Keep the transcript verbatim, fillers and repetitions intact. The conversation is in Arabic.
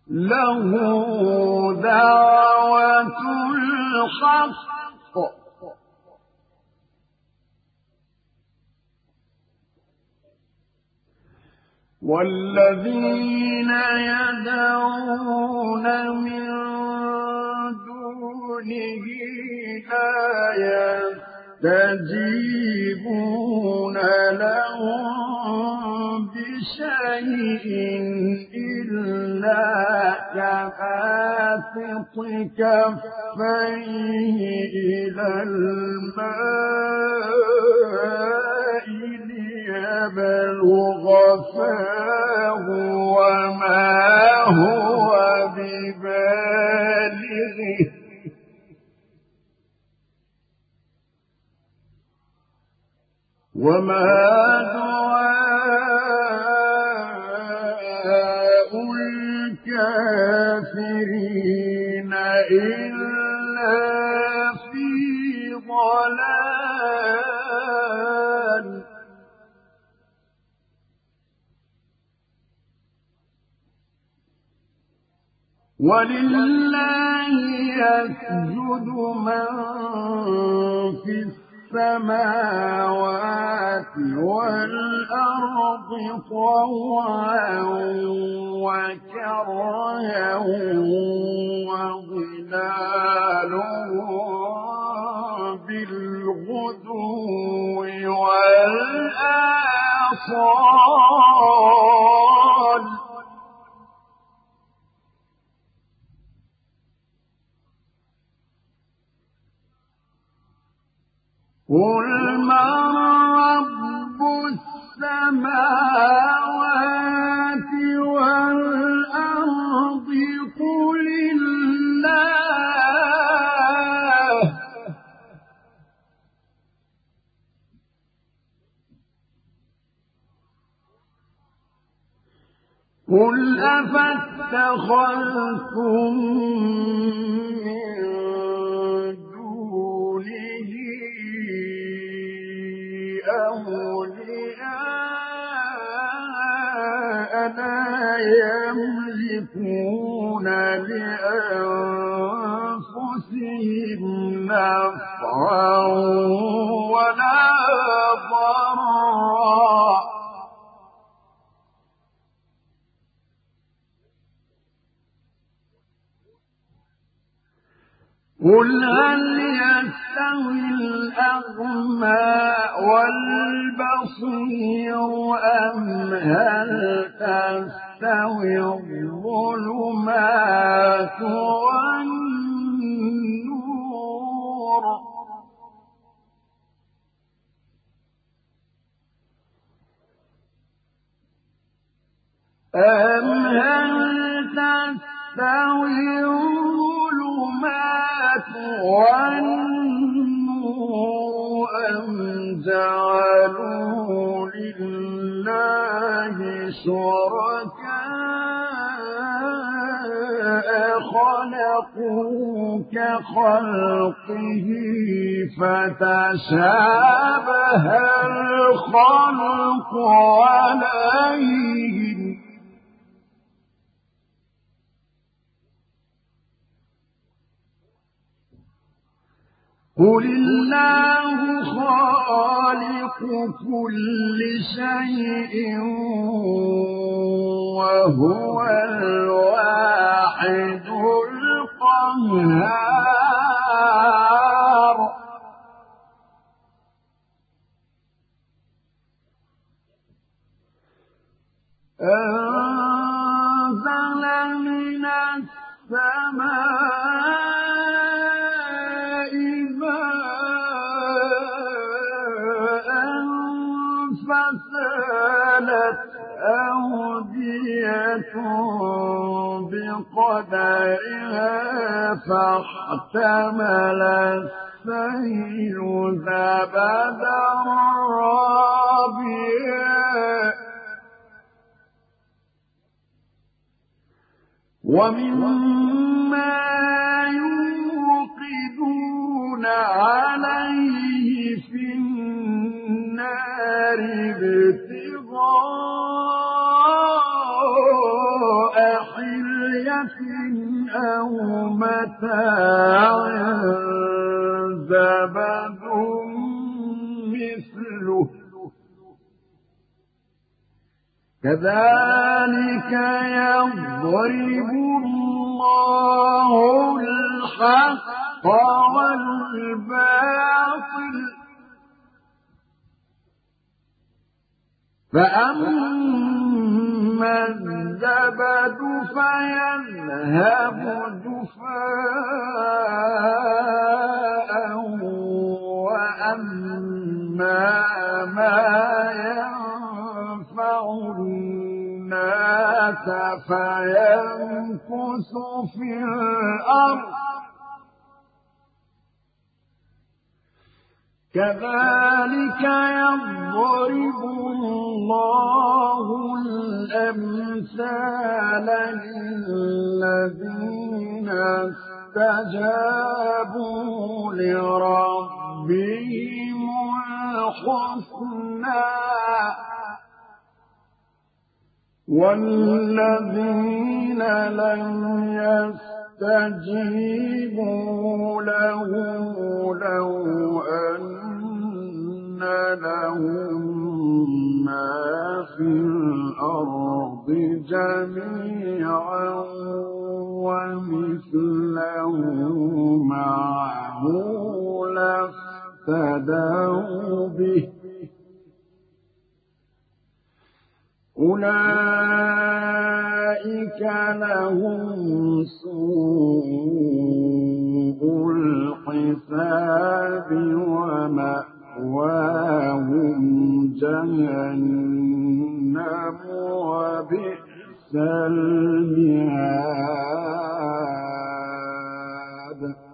له دعوة الحق والذين يدعون من دونه لا يستجيبون لهم بشيء إلا كباسط كفيه إلى الماء ليبلغ فاه وما هو ببالغه وما دعاء الكافرين إلا في ضلال ولله يسجد من في السماوات والأرض طوعا وكرها وظلالهم بالغدو والآصال قل من رب السماوات والأرض قل الله قل أفاتخذتم من دونه أولياء لا يملكون لأنفسهم نفعا ولا ضرا قل هل يستوي الأعمى والبصير أم هل تستوي الظلمات والنور أم هل تستوي الظلمات والنور أم جعلوا لله شركاء خلقوا كخلقه فتشابه الخلق عليهم قل الله خالق كل شيء وهو الواحد القهار أنزل من السماء فسالت أودية بقدرها فاحتمل السيل زبدا رابيا ومما يوقدون عليه في النار ابتغاء حلية أو متاع زبد مثله كذلك يضرب الله الحق والباطل فأما الزبد فيذهب جفاء وأما ما ينفع الناس فيمكث في الأرض كذلك يضرب الله الأمثال للذين استجابوا لربهم الحسنى والذين لم يستجيبوا له لو أن لهم ما في الأرض جميعا ومثله معه لافتدوا به أولئك لهم سوء الحساب ومأواهم جهنم وبئس المهاد.